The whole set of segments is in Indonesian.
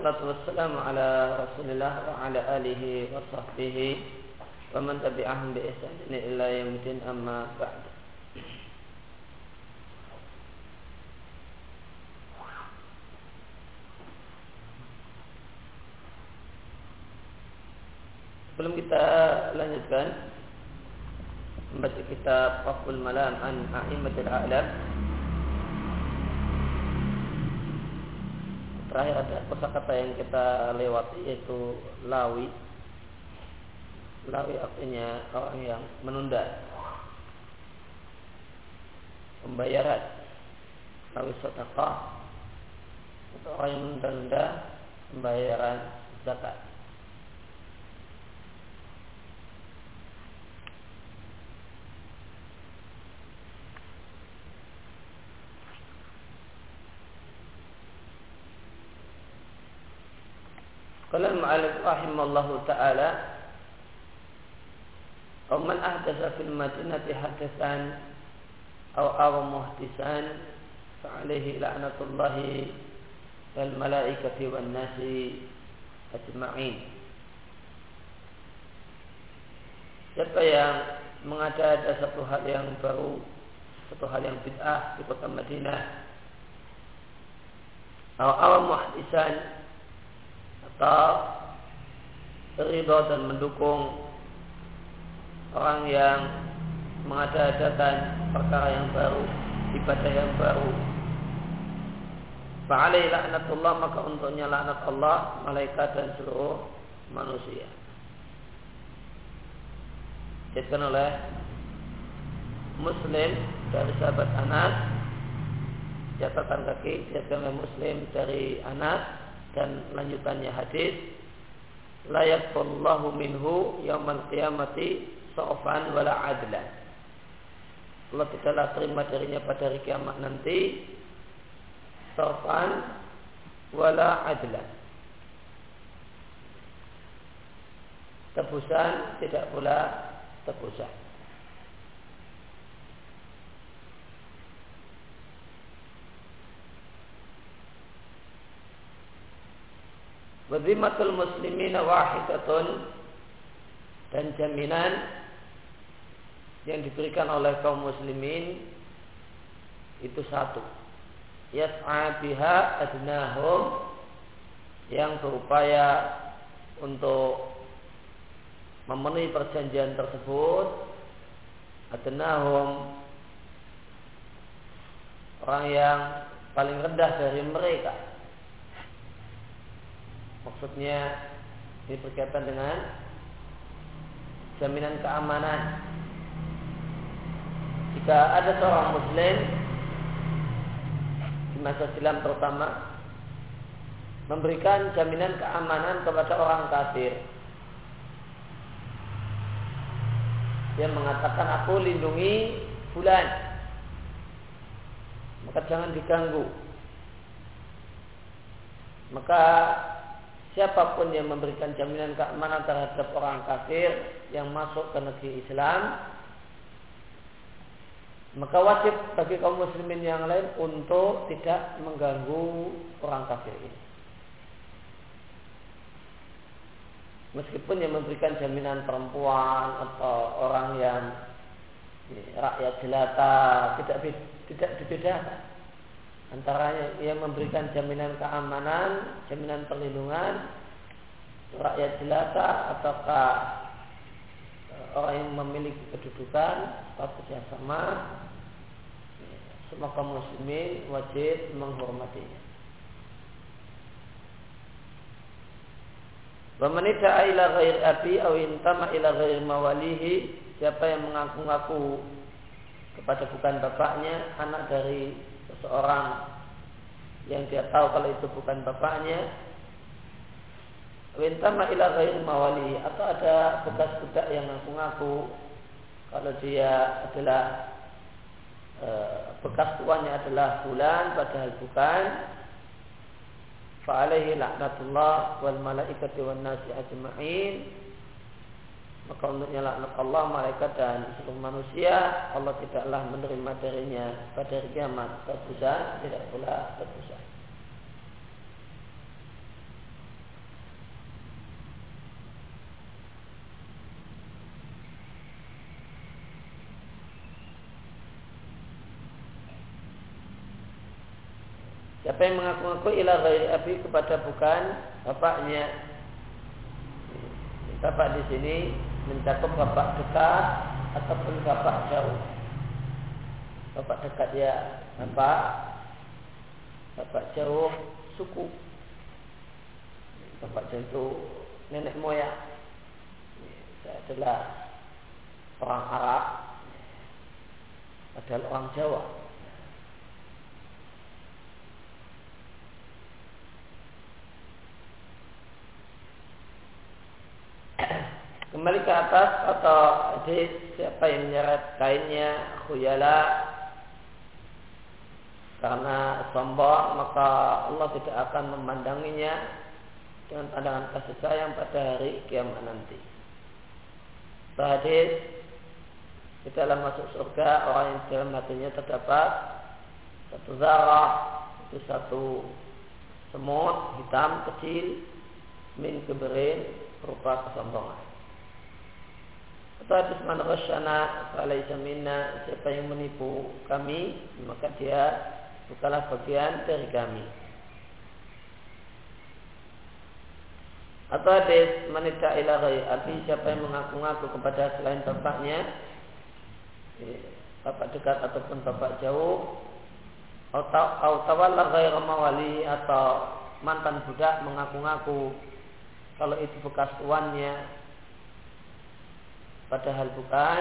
wassalatu wassalamu ala Rasulillah wa ala alihi wa sahbihi wa man tabi'ahum bi ihsan ila yaumil amma ba'd. Sebelum kita lanjutkan membaca kitab Raf'ul Malam an A'immatil A'lam, terakhir ada kosakata yang kita lewati yaitu lawi. Lawi artinya orang yang menunda pembayaran. Lawi sedekah itu orang yang menunda pembayaran zakat. Qala al-mu'allif rahimallahu ta'ala, "Aw man ahdatsa fil madinati hadatsan aw muhdisan fa 'alaihi la'natullahi wal malaikati wan nasi ajma'in." Siapa yang mengada-ada satu hal yang baru, satu hal yang bid'ah di kota Madinah, aw muhdisan atau ridho dan mendukung orang yang mengada-adakan perkara yang baru, ibadah yang baru, fa'alaihi laknatullah, maka untuknya laknat Allah, malaikat dan seluruh manusia. Dikatakan oleh Muslim dari sahabat Anas, catatan kaki dikatakan oleh Muslim dari Anas, dan lanjutannya hadis, la yaqballahu minhu yaumal qiyamati sa'fan wala adlan. Allah tidaklah terima darinya pada hari kiamat nanti sa'fan wala adlan, tebusan tidak pula tebusan. Wazimatul muslimina wahidatun, dan jaminan yang diberikan oleh kaum muslimin itu satu, yas'a biha adnahum, yang berupaya untuk memenuhi perjanjian tersebut, adnahum, orang yang paling rendah dari mereka. Maksudnya ini berkaitan dengan jaminan keamanan. Jika ada seorang muslim di masa silam terutama memberikan jaminan keamanan kepada orang kafir, dia mengatakan aku lindungi fulan, maka jangan diganggu. Maka siapapun yang memberikan jaminan keamanan terhadap orang kafir yang masuk ke negeri Islam, maka wajib bagi kaum muslimin yang lain untuk tidak mengganggu orang kafir ini. Meskipun yang memberikan jaminan perempuan atau orang yang rakyat jelata, tidak dibedakan antara yang memberikan jaminan keamanan, jaminan perlindungan rakyat jelata ataukah orang yang memiliki kedudukan status yang sama. Semua kaum muslimin wajib menghormatinya. Wa man da'a ila ghairi abi aw intama ila ghairi mawalihi, siapa yang mengaku-ngaku kepada bukan bapaknya, anak dari seseorang yang dia tahu kalau itu bukan bapaknya, wintama ila ghairi mawali, atau ada bekas budak yang ngaku-ngaku kalau dia adalah bekas tuannya adalah fulan padahal bukan, fa alaihi laknatullah wal malaikati wan nasi ajma'in, maka untuknya laknat Allah, malaikat dan seluruh manusia. Allah tidaklah menerima darinya pada hari kiamat tebusan, tidak pula tebusan. Siapa yang mengaku-ngaku ila ghairi abi kepada bukan bapaknya. Bapak di sini mencakup bapak dekat ataupun bapak jauh. Bapak dekat ya bapak jauh suku. Bapak jauh itu nenek moyang. Saya adalah orang Arab, padahal orang Jawa. Kembali ke atas atau hadis siapa yang menyeret kainnya khuyala karena sombong, maka Allah tidak akan memandanginya dengan pandangan kasih sayang pada hari kiamat nanti. Hadis di dalam masuk surga orang yang dalam hatinya terdapat satu zarah, itu satu semut hitam kecil min keberin berupa kesombongan. Atau hadis man rasyana falaysa minna, siapa yang menipu kami maka dia bukanlah bagian dari kami. Atau hadis man idda'a ila ghairi abi, siapa yang mengaku-ngaku kepada selain bapaknya, bapak dekat ataupun bapak jauh, atau tawalla ghaira mawali, atau mantan budak mengaku-ngaku kalau itu bekas tuannya padahal bukan,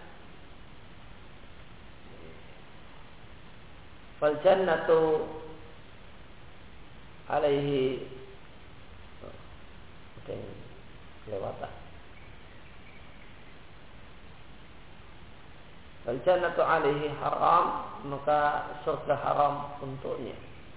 fal jannatu alaihi kelewatan. Fal jannatu alaihi haram, maka surga haram untuknya.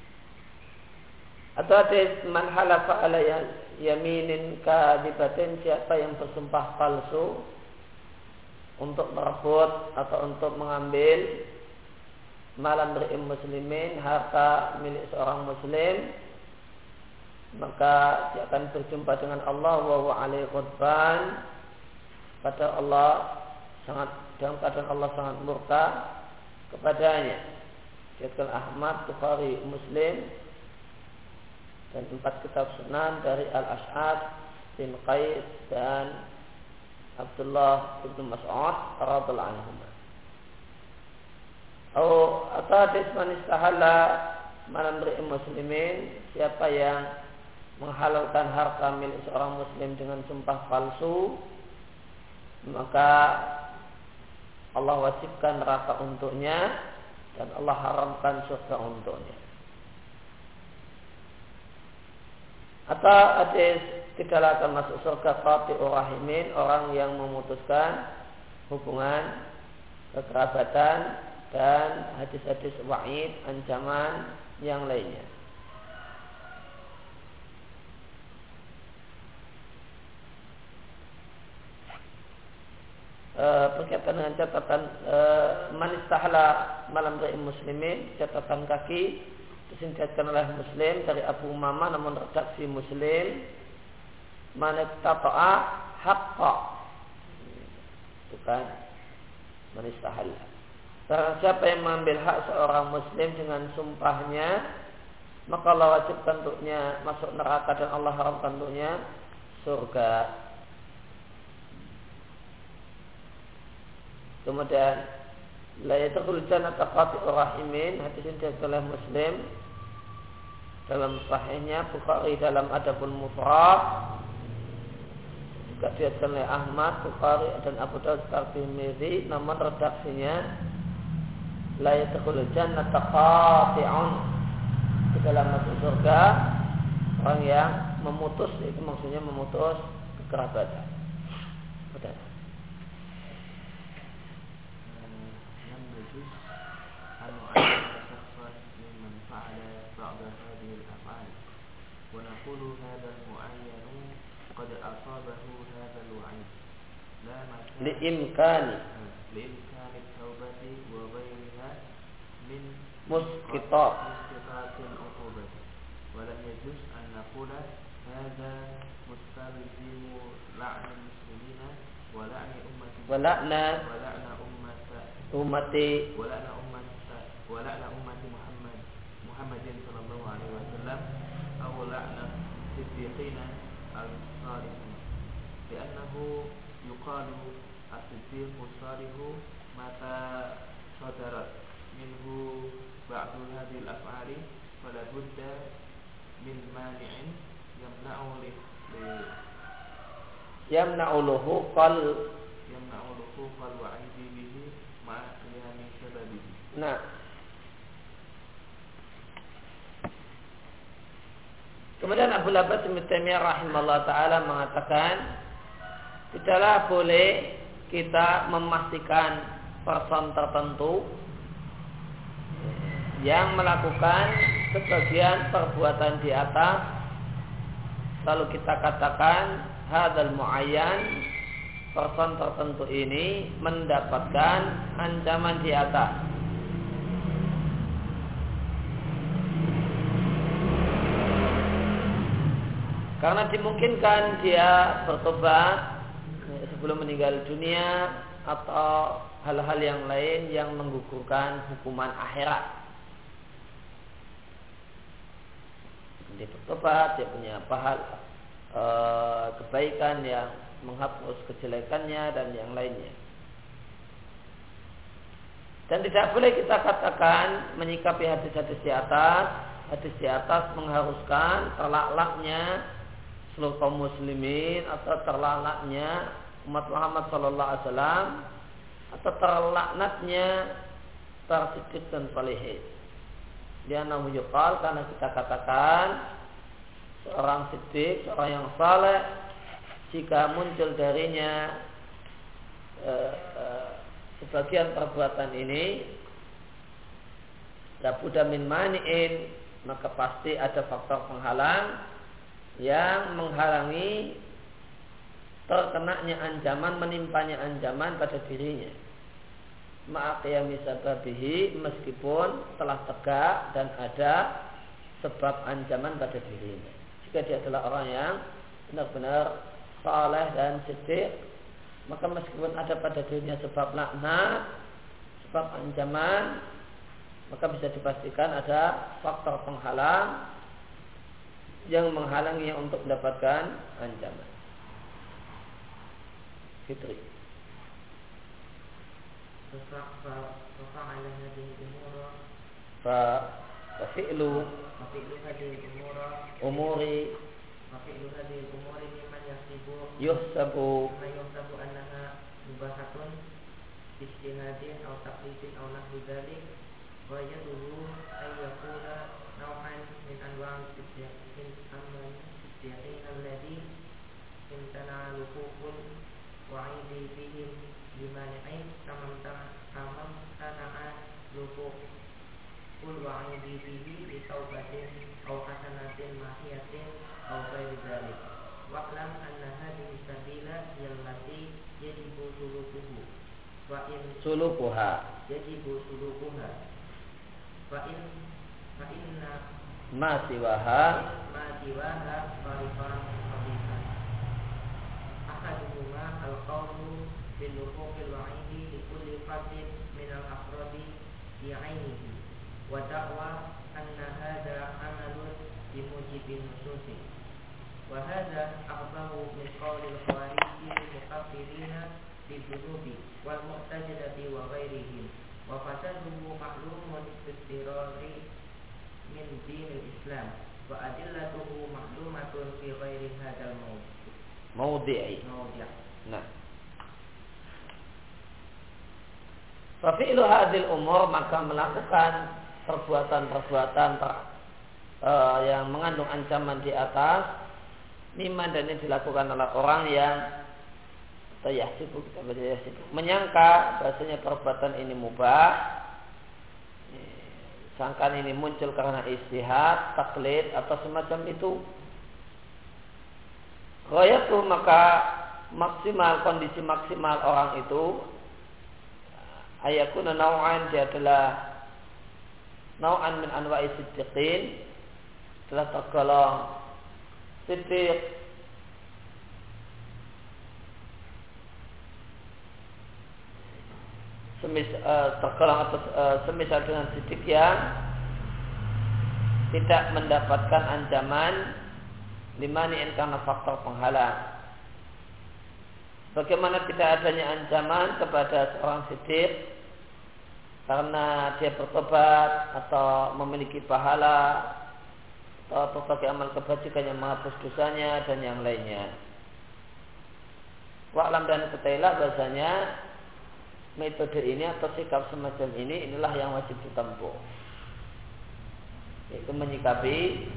Atau hadis man halafa ala yaminin kadibatin, siapa yang bersumpah palsu untuk merebut atau untuk mengambil malam beri muslimin, harta milik seorang muslim, maka dia akan berjumpa dengan Allah wa huwa alaihi ghadban, pada Allah sangat, dalam keadaan Allah sangat murka kepadanya. Diriwayatkan Ahmad, Bukhari, Muslim dan 4 kitab sunan dari Al-Ash'ad bin Qais dan Abdullah bin Mas'ud radhiyallahu anhu. Atau hadis man istahala malam beri muslimin, siapa yang menghalalkan harta milik seorang muslim dengan sumpah palsu, maka Allah wajibkan neraka untuknya dan Allah haramkan surga untuknya. Atau hadis tidaklah akan masuk surga qati'ur rahimin, orang yang memutuskan hubungan kekerabatan, dan hadis-hadis wa'id, ancaman yang lainnya. Berkaitan dengan catatan man istahla malam beri muslimin, catatan kaki disingkatkan oleh Muslim dari Abu Umamah, namun redaksi Muslim man ittata'a haqqa, bukan man istahla. Siapa yang mengambil hak seorang muslim dengan sumpahnya, maka Allah wajibkan untuknya masuk neraka dan Allah haramkan untuknya surga. Kemudian la yadkhulul jannata qati'ur rahimin, hadis ini diriwayatkan oleh Muslim dalam sahihnya, Bukhari dalam Adabul Mufrad, juga diriwayatkan oleh Ahmad, Bukhari dan Abu Dawud, Tirmidzi, namun redaksinya la yadkhulul jannata qati'un, di dalam masuk surga orang yang memutus, itu maksudnya memutus kekerabatan. Sudah. ونقول هذا المعين قد أصابه هذا الوعيد لا مكان لإمكان التوبة وغيرها من مسقطات العقوبة، ولم يجوز أن نقول هذا مستلزم لعن المسلمين ولعن أمة محمد Muhammadin sallallahu alaihi wasallam aw la'na siddiqina al-salihin li'annahu yuqalu as-siddiqu salihu mata sadarat minhu ba'du hadhihi al-af'ali fala budda min mani'in yamna'u yamna'uluhu qal wa'idi bihi ma'a qiyami sababihi. Nah, kemudian Abu Abbas Ibnu Taimiyah rahimahullah taala mengatakan tidaklah boleh kita memastikan person tertentu yang melakukan sebagian perbuatan di atas lalu kita katakan hadzal muayyan, person tertentu ini mendapatkan ancaman di atas. Karena dimungkinkan dia bertobat sebelum meninggal dunia atau hal-hal yang lain yang menggugurkan hukuman akhirat. Dia bertobat, dia punya pahala kebaikan yang menghapus kejelekannya dan yang lainnya. Dan tidak boleh kita katakan menyikapi hadis-hadis di atas mengharuskan terlaknaknya seluruh kaum muslimin atau terlaknaknya umat Muhammad sallallahu alaihi wasallam atau terlaknatnya para siddiq dan salihin. Dia namu yuqal, karena kita katakan seorang siddiq, seorang yang saleh, jika muncul darinya sebagian perbuatan ini labudda min mani'in, maka pasti ada faktor penghalang yang menghalangi terkenanya ancaman, menimpanya ancaman pada dirinya. Ma'aqiyami sababihi, meskipun telah tegak dan ada sebab ancaman pada dirinya. Jika dia adalah orang yang benar-benar saleh dan siddiq, maka meskipun ada pada dirinya sebab laknat, sebab ancaman, maka bisa dipastikan ada faktor penghalang yang menghalanginya untuk mendapatkan ancaman. Fitri. Fafi'lu umuri yuhsabu annaha mubahatun istinadin aw taqlidin aw nahwi dzalik wa yaduhu ay yakuna naw'an min anwa' siddiqin alladhi imtana luqul wa'idi bihim limani'in tamam tana'a luqul wa'idi bihi li taubatin aw hasanatin mahiyatin aw ghairi dzalik. Wa'lam anna hadhihi sabila allati yajibu sulukuhu wa in sulukuha fa inna ma siwaha farifan qabihan ahaduhuma al-qawlu bil luhuqil wa'idi li kulli fardin min al-afradi bi 'ainihi wa da'wa anna hadha amalun bi mujibin nususi wa hadha aqbahu min qawlil khawariji mukaffirina bi dhunubi wal mu'tazilati wa ghairihim wa fasaduhu ma'lumun bi min dinil Islam wa adillatuhu ma'lumatun fi ghairi hadzal mawdi'i. Nah, fafi'lu hadhil umur, maka melakukan perbuatan-perbuatan yang mengandung ancaman di atas mimma, dan yang dilakukan oleh orang yang menyangka bahasanya perbuatan ini mubah, sangkaan ini muncul karena istihad, taklid atau semacam itu. Ghayatu, maka maksimal, kondisi maksimal orang itu ayakuna naw'an, dia adalah naw'an min anwa'i siddiqin, telah tergolong siddiq, tergolong atas semisal dengan siddiq yang tidak mendapatkan ancaman limani'in karena faktor penghalang. Bagaimana tidak adanya ancaman kepada seorang siddiq karena dia bertobat atau memiliki pahala atau berbagai amal kebajikan yang menghapus dosanya dan yang lainnya. Wa'lam dan ketahuilah bahasanya metode ini atau sikap semacam ini inilah yang wajib ditempuh, yaitu menyikapi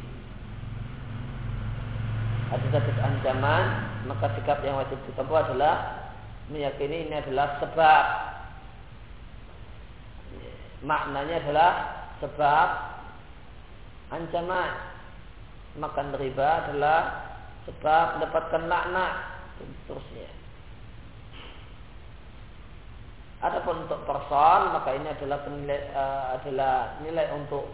ada satu ancaman, maka sikap yang wajib ditempuh adalah meyakini ini adalah sebab, maknanya adalah sebab ancaman. Makan riba adalah sebab mendapatkan laknat dan seterusnya. Adapun untuk person, maka ini adalah nilai untuk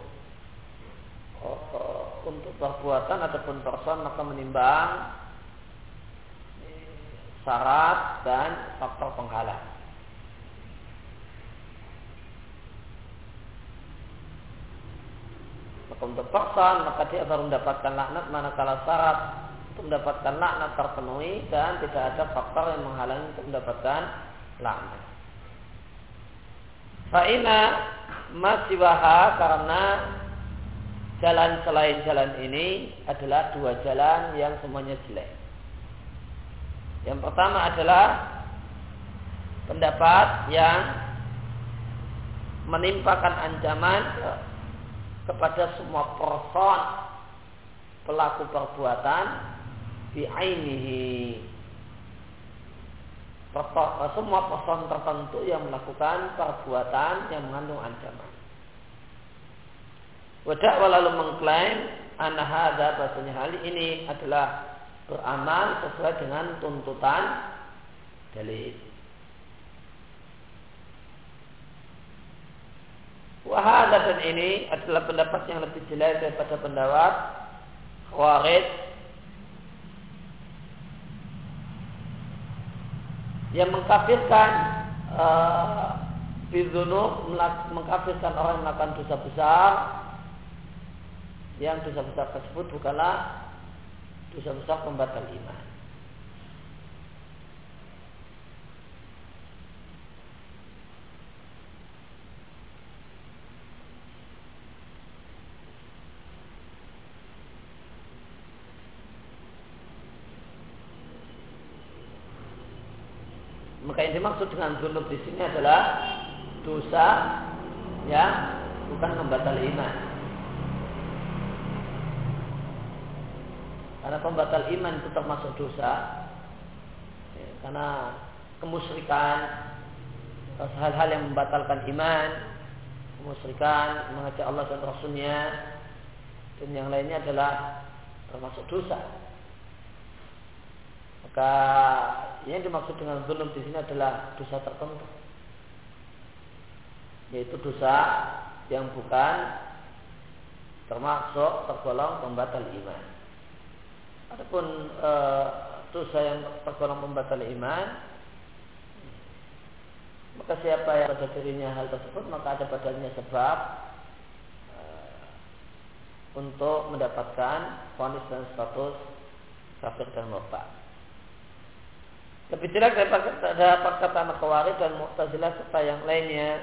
perbuatan. Adapun person maka menimbang syarat dan faktor penghalang. Maka untuk person maka dia baru mendapatkan laknat manakala syarat untuk mendapatkan laknat terpenuhi dan tidak ada faktor yang menghalangi untuk mendapatkan laknat. Fa'ina masiwaha, karena jalan selain jalan ini adalah dua jalan yang semuanya jelek. Yang pertama adalah pendapat yang menimpakan ancaman kepada semua person pelaku perbuatan bi'ainihi, semua person tertentu yang melakukan perbuatan yang mengandung ancaman. Wada'wa lalu mengklaim anna hadza, bahasanya hal ini adalah beramal sesuai dengan tuntutan dalil. Wahada, dan ini adalah pendapat yang lebih jelek daripada pendapat Khawarij yang mengkafirkan bidzunub, mengkafirkan orang yang melakukan dosa besar, yang dosa besar tersebut bukanlah dosa besar pembatal iman. Maka yang dimaksud dengan dzunub di sini adalah dosa yang bukan pembatal iman. Karena pembatal iman itu termasuk dosa, ya, karena kemusyrikan, hal-hal yang membatalkan iman, kemusyrikan, mengajak Allah dan Rasulnya, dan yang lainnya adalah termasuk dosa. Maka yang dimaksud dengan dzunub di sini adalah dosa tertentu, yaitu dosa yang bukan termasuk tergolong pembatal iman. Adapun dosa yang tergolong pembatal iman, maka siapa yang pada dirinya hal tersebut, maka ada padanya sebab untuk mendapatkan vonis dan status kafir dan murtad. Lebih jelek daripada perkataan Khawarij dan Mu'tazilah serta yang lainnya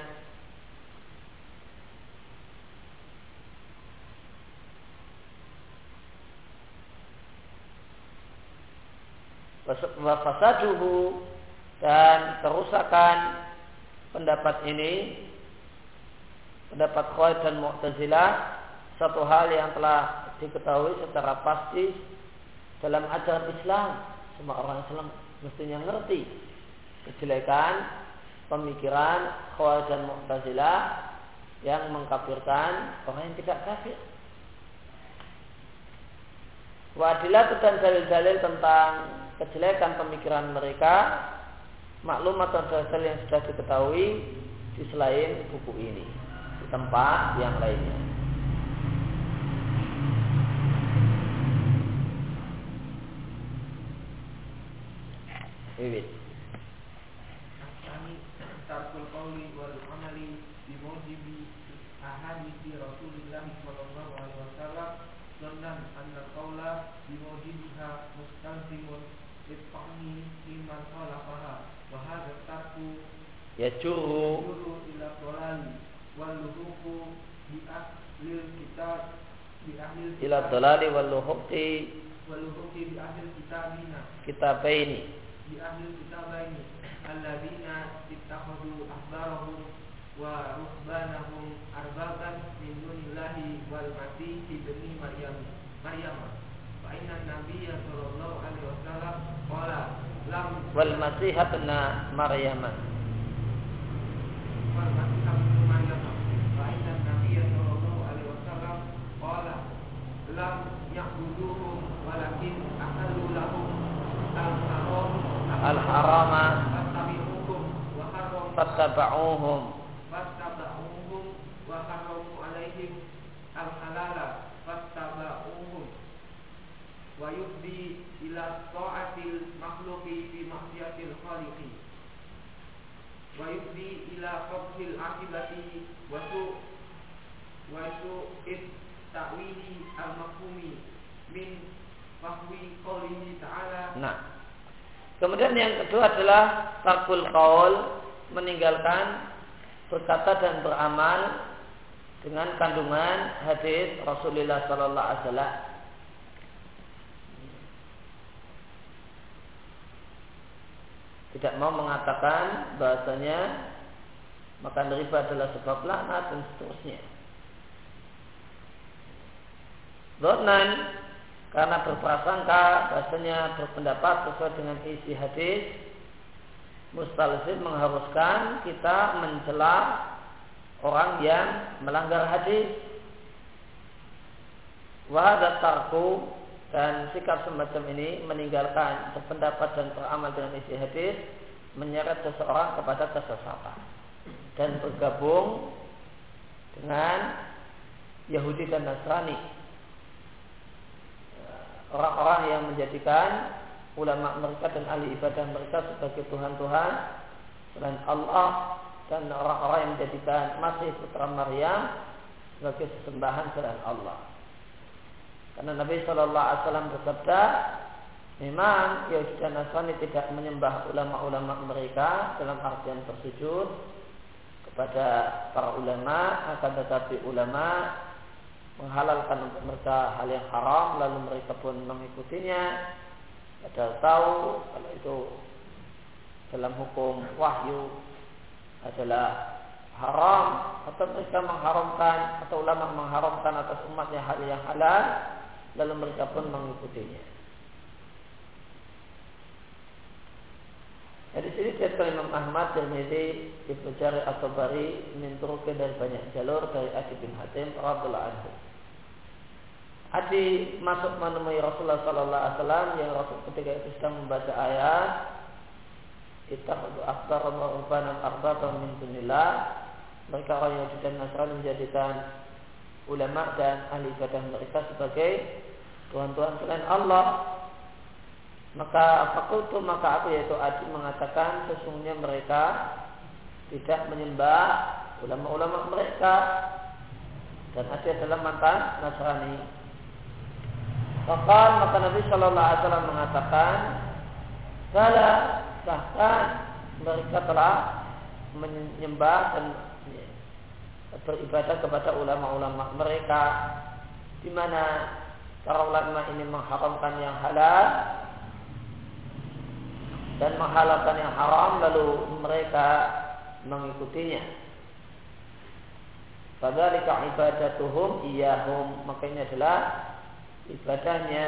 wafasaduhu, dan kerusakan pendapat ini, pendapat Khawarij dan Mu'tazilah, satu hal yang telah diketahui secara pasti dalam ajaran Islam. Semua orang Islam mestinya ngerti kejelekan pemikiran Khawarij dan Mu'tazilah yang mengkafirkan orang yang tidak kafir. Wadilah dan dalil-dalil tentang kejelekan pemikiran mereka, maklumat atau dalil yang sudah diketahui di selain buku ini, di tempat yang lainnya. Wiwit. Kami tarkul qauli wal amali bimujibi ahadithi Rasulillah sallallahu alaihi wasallam dhannan anna qawla bimujibiha mustalzimun litfahmi liman khalafaha wa hadha tarku yajuru ila dhalali wal luhuqu bi ahlil kitab bi ahlil ila dhalali wal luhuqi bi ahlil kitabaini bi ahlil kitabaini alladzina ittakhadhu ahbarahum wa ruhbanahum arbaban min dunillahi wal masih ibni Maryam fa inna nabiyya sallallahu alaihi wasallam qala lam wal masih ibn Maryam fa inna nabiyya sallallahu alaihi wasallam qala lam ya'buduhum walakin ahallu lahum al-harama fattaba'uhum wa haramu alaihim al-halala fattaba'uhum wa yufdi ila ta'atil makhluqi fi ma'siyatil khaliqi wa yufdi ila qabhil akibati wa su'it ta'wili al-mafhumi min fahwi qawlihi ta'ala. Nah, kemudian yang kedua adalah tarkul qaul, meninggalkan berkata dan beramal dengan kandungan hadis Rasulullah sallallahu alaihi wasallam. Tidak mau mengatakan bahasanya makan riba adalah sebab laknat dan seterusnya. Dhannan, karena berprasangka bahasanya berpendapat sesuai dengan isi hadis, mustalzim mengharuskan kita mencela orang yang melanggar hadis. Wa hadza tarku, dan sikap semacam ini meninggalkan berpendapat dan beramal dengan isi hadis menyeret seseorang kepada kesesatan dan bergabung dengan Yahudi dan Nasrani, orang-orang yang menjadikan ulama mereka dan ahli ibadah mereka sebagai Tuhan-Tuhan selain Allah, dan orang-orang yang menjadikan Masih putra Maryam sebagai sesembahan selain Allah. Karena Nabi Shallallahu Alaihi Wasallam bersabda, memang Yahudi dan Nasrani tidak menyembah ulama-ulama mereka dalam artian bersujud kepada para ulama, akan tetapi ulama menghalalkan untuk mereka hal yang haram, lalu mereka pun mengikutinya, padahal tahu kalau itu dalam hukum wahyu adalah haram, atau mereka mengharamkan, atau ulama mengharamkan atas umatnya hal yang halal, lalu mereka pun mengikutinya. Di sini disebutkan Imam Ahmad, Tirmidzi, Ibnu Jarir At-Tabari menturunkan dari banyak jalur dari Adi bin Hatim radhiyallahu anhu. Adi masuk menemui Rasulullah sallallahu alaihi wasallam yang Rasul ketika itu sedang membaca ayat ittakhadhu ahbaran wa rubbanan arbaban min dunillah. Mereka orang Yahudi dan Nasrani menjadikan ulama dan ahli ibadah mereka sebagai tuhan-tuhan selain Allah. Maka aku yaitu Adi mengatakan sesungguhnya mereka tidak menyembah ulama-ulama mereka, dan Adi adalah mantan Nasrani. Maka Nabi Shallallahu Alaihi Wasallam mengatakan, bahkan mereka telah menyembah dan beribadah kepada ulama-ulama mereka, di mana para ulama ini mengharamkan yang halal dan menghalalkan yang haram, lalu mereka mengikutinya. Fadzalika ibadatuhum iyyahum, makanya adalah ibadahnya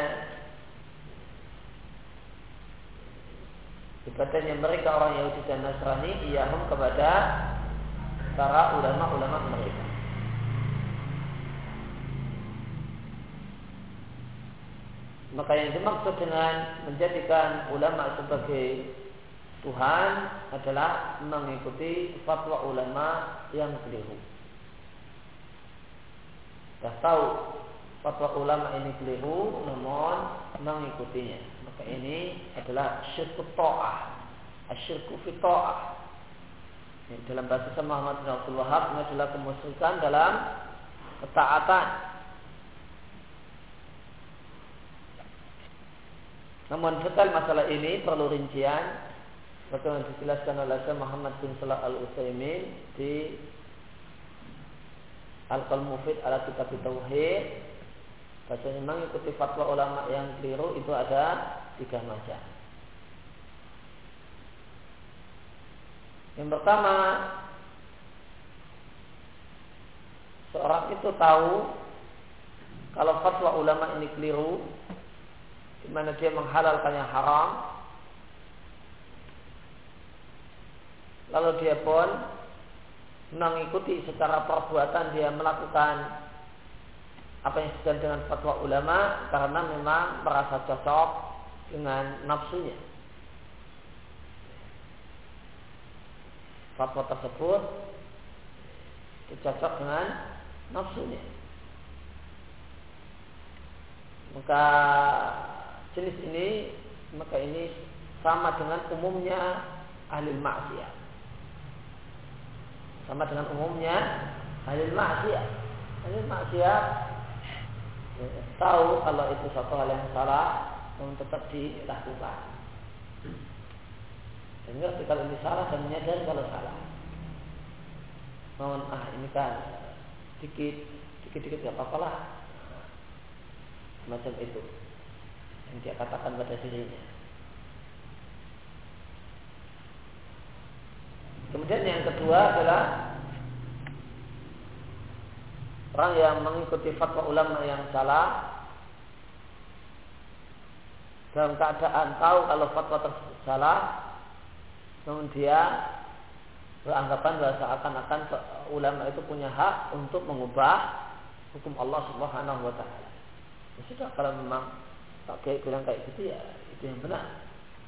mereka orang Yahudi dan Nasrani iyyahum kepada para ulama-ulama mereka. Maka yang dimaksud dengan menjadikan ulama sebagai Tuhan adalah mengikuti fatwa ulama yang keliru. Sudah tahu fatwa ulama ini keliru, namun mengikutinya. Maka ini adalah syirku ta'ah, asyirku fi ta'ah. Dalam bahasa Muhammad bin Abdul Wahab ini adalah kemusyrikan dalam ketaatan. Namun detail masalah ini perlu rincian, bagaimana dijelaskan oleh Syekh Muhammad bin Shalih Al-Utsaimin di Al-Qaul Mufid ala Kitab Tauhid. Bahasanya mengikuti fatwa ulama yang keliru itu ada 3 macam. Yang pertama, seorang itu tahu kalau fatwa ulama ini keliru, di mana dia menghalalkan yang haram, lalu dia pun mengikuti secara perbuatan, dia melakukan apa yang sesuai dengan fatwa ulama karena memang merasa cocok dengan nafsunya. Fatwa tersebut cocok dengan nafsunya. Maka jenis ini, maka ini sama dengan umumnya ahli maksiat. Sama dengan umumnya ahli maksiat. Ahli maksiat tahu kalau itu suatu hal yang salah, namun tetap dilakukan. Dan ngerti kalau ini salah dan menyadari kalau salah. Namun ini kan dikit gak apa-apa lah. Macam itu yang dia katakan pada dirinya. Kemudian yang kedua adalah orang yang mengikuti fatwa ulama yang salah dalam keadaan tahu kalau fatwa tersebut salah, namun dia beranggapan bahwa seakan-akan ulama itu punya hak untuk mengubah hukum Allah Subhanahu wa taala. Ya sudah, kalau memang tak kayak bilang kayak gitu, ya itu yang benar.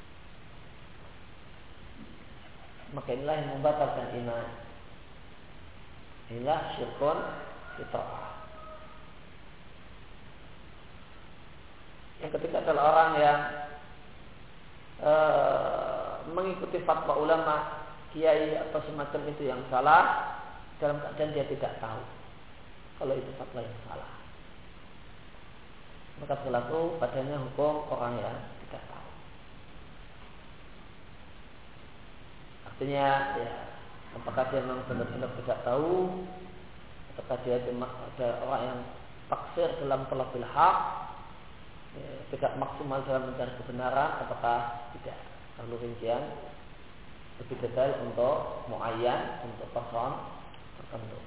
Maka inilah yang membatalkan iman. Inilah syirkun fitrah. Yang ketiga adalah orang yang mengikuti fatwa ulama, kiai atau semacam itu yang salah dalam keadaan dia tidak tahu kalau itu fatwa yang salah. Maka berlaku padanya hukum orang yang tidak tahu. Artinya, ya, apakah dia memang benar-benar tidak tahu, apakah dia ada orang yang taksir dalam talabil haq, ya, tidak maksimal dalam mencari kebenaran, apakah tidak. Perlu rincian lebih detail untuk muayyan, untuk person tertentu.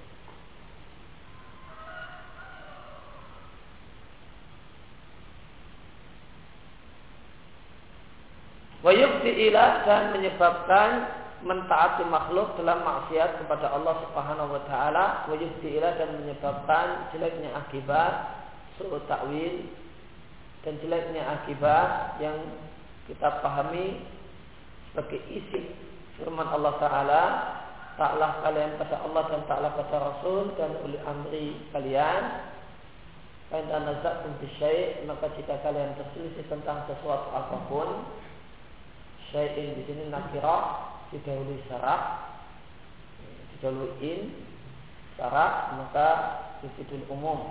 Wa yufdi ila, dan menyebabkan mentaati makhluk dalam maksiat kepada Allah Subhanahu wa taala. Wa yufdi ila, dan menyebabkan jeleknya akibat su'u ta'wil dan jeleknya akibat yang kita pahami sebagai isi firman Allah Ta'ala, ta'lah kalian pada Allah dan ta'lah pada Rasul dan uli amri kalian. Fa in tanaza'tum fi syai', maka jika kalian berselisih tentang sesuatu apapun, syai'in di sini nakirah, didahului syarat, didahului in syarat, maka yufidul umum.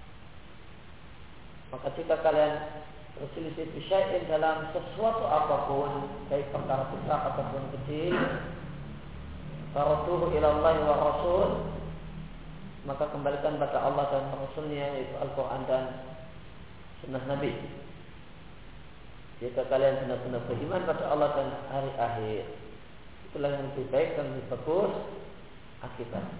Maka jika kalian berselisih bisyai'in dalam sesuatu apapun, baik perkara besar ataupun kecil, farudduhu ila Allah wa Rasul, maka kembalikan pada Allah dan Rasulnya, yaitu Al-Quran dan Sunnah Nabi. Jika kalian benar-benar beriman pada Allah dan hari akhir, itulah yang lebih baik dan lebih bagus akibatnya.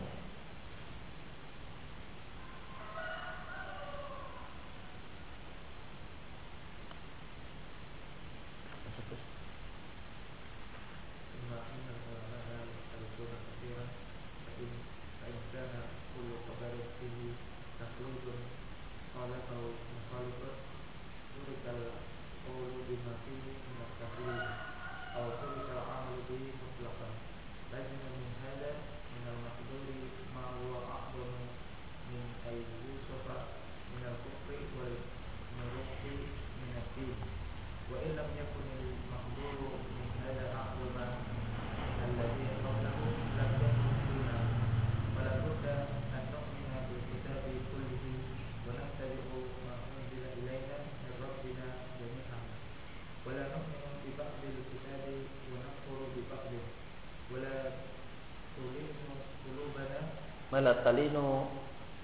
Malatalinu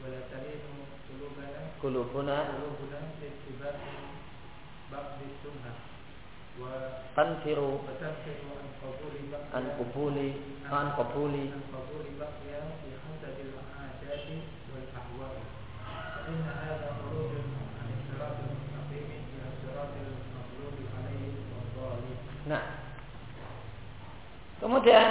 kulubuna tanfiru an qabuli Nah, kemudian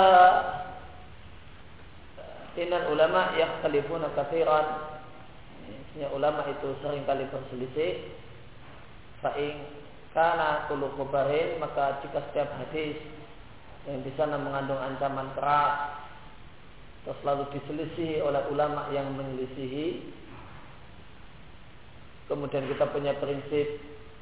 innal ulama yakhtalifuna katsiran. Ulama itu seringkali berselisih. Fa in kana kullu khabarin, maka jika setiap hadis yang di sana mengandung ancaman keras terus selalu diselisihi oleh ulama yang menyelisihi, kemudian kita punya prinsip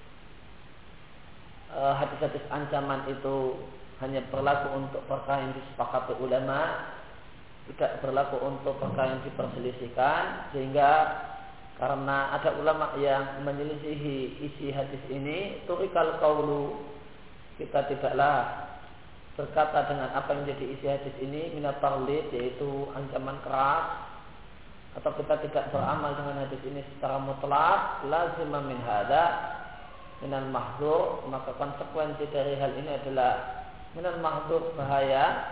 hadis-hadis ancaman itu hanya berlaku untuk perkara yang disepakati ulama, tidak berlaku untuk perkara yang diperselisihkan. Sehingga karena ada ulama yang menyelisihi isi hadis ini, turikal qaulu, kita tidaklah berkata dengan apa yang menjadi isi hadis ini minat tarlid, yaitu ancaman keras, atau kita tidak beramal dengan hadis ini secara mutlak. Lazima min hada minal mahdzur, maka konsekuensi dari hal ini adalah minal mahdzur, bahaya,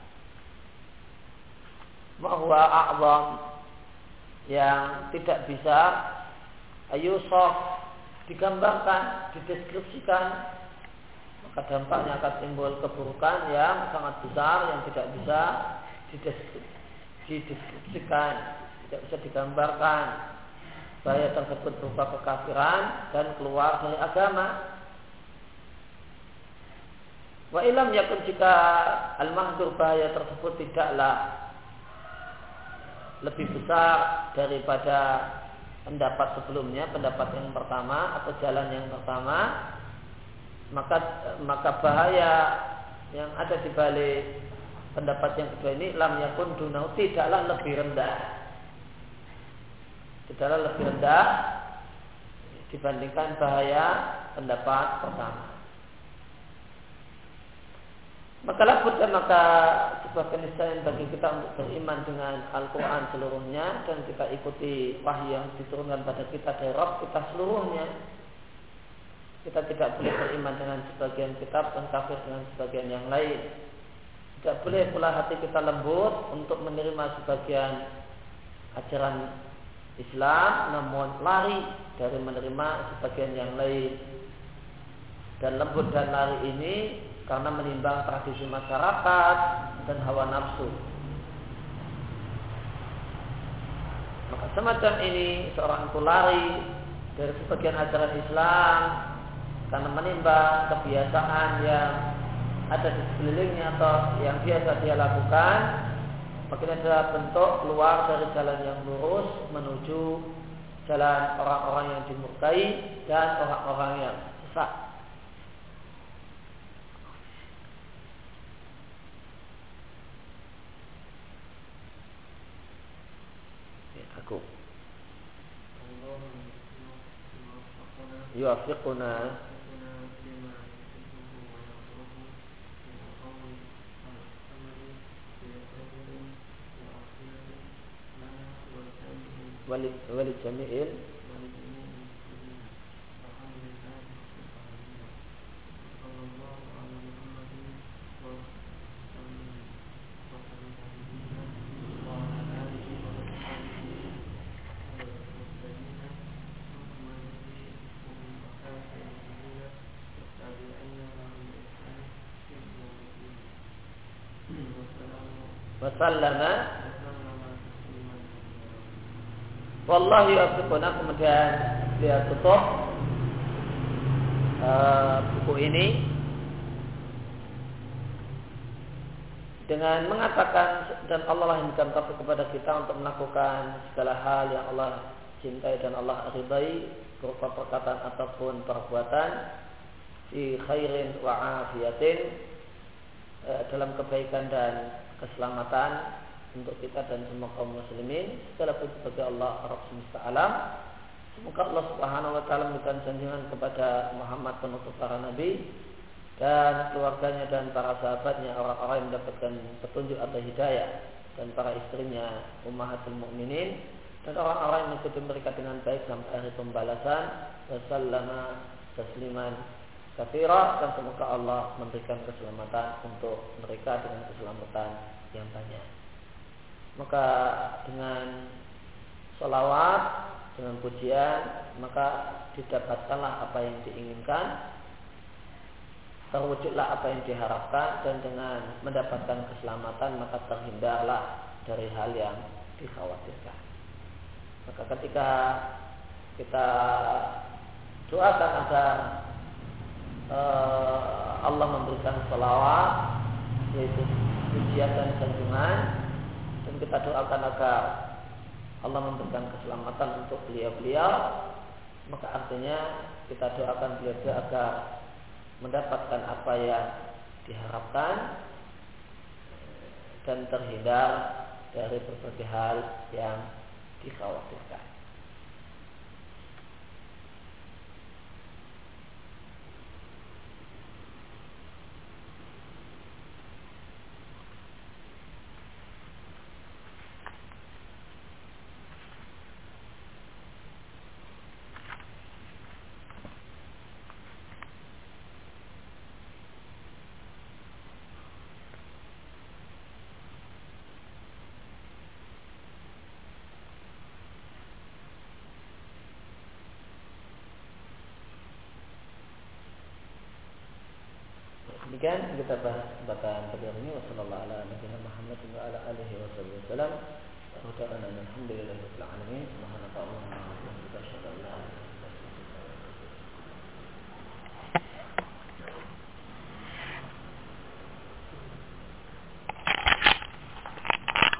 ma huwa a'zam, yang tidak bisa ayusaf, digambarkan, dideskripsikan, maka dampaknya akan timbul keburukan yang sangat besar yang tidak bisa dideskripsikan, tidak bisa digambarkan. Bahaya tersebut berupa kekafiran dan keluar dari agama. Wa ilam yakun, jika al-mahdzur bahaya tersebut tidaklah lebih besar daripada pendapat sebelumnya, pendapat yang pertama atau jalan yang pertama, maka bahaya yang ada di balik pendapat yang kedua ini lam yakun dunau, tidaklah lebih rendah dibandingkan bahaya pendapat pertama. Maka sebuah keniscayaan bagi kita untuk beriman dengan Al-Quran seluruhnya, dan kita ikuti wahyu yang diturunkan pada kita dari Rabb kita seluruhnya. Kita tidak boleh beriman dengan sebagian kitab dan kafir dengan sebagian yang lain. Tidak boleh pula hati kita lembut untuk menerima sebagian ajaran Islam, namun lari dari menerima sebagian yang lain. Dan lembut dan lari ini karena menimbang tradisi masyarakat dan hawa nafsu. Maka semacam ini seorang itu lari dari sebagian ajaran Islam karena menimbang kebiasaan yang ada di sekelilingnya atau yang biasa dia lakukan. Maka ini adalah bentuk keluar dari jalan yang lurus menuju jalan orang-orang yang dimurkai dan orang-orang yang sesat. Aku yuafiquna wali jami'il wasallama. Wallahu yuwaffiquna. Kemudian dia tutup buku ini dengan mengatakan, dan Allah lah yang memberikan taufik kepada kita untuk melakukan segala hal yang Allah cintai dan Allah ridai, berupa perkataan ataupun perbuatan, fi khairin wa afiyatin, dalam kebaikan dan keselamatan untuk kita dan semua kaum muslimin. Segala puji bagi Allah Rabb semesta alam. Semoga Allah Subhanahu wa taala memberikan sanjungan kepada Muhammad penutup para nabi dan keluarganya dan para sahabatnya, orang-orang yang mendapatkan petunjuk atau hidayah dan para istrinya ummahatul mukminin, dan orang-orang yang mengikuti mereka dengan baik sampai hari pembalasan. Wasallama tasliman katsira, dan semoga Allah memberikan keselamatan untuk mereka dengan keselamatan yang banyak. Maka dengan sholawat, dengan pujian, maka didapatkanlah apa yang diinginkan, terwujudlah apa yang diharapkan, dan dengan mendapatkan keselamatan maka terhindarlah dari hal yang dikhawatirkan. Maka ketika kita doakan agar Allah memberikan sholawat, yaitu pujian dan sanjungan, dan kita doakan agar Allah memberikan keselamatan untuk beliau-beliau, maka artinya kita doakan beliau agar mendapatkan apa yang diharapkan dan terhindar dari berbagai hal yang dikhawatirkan. Demikian kita bahas kesempatan pada hari ini. Wassalamualaikum warahmatullahi wabarakatuh.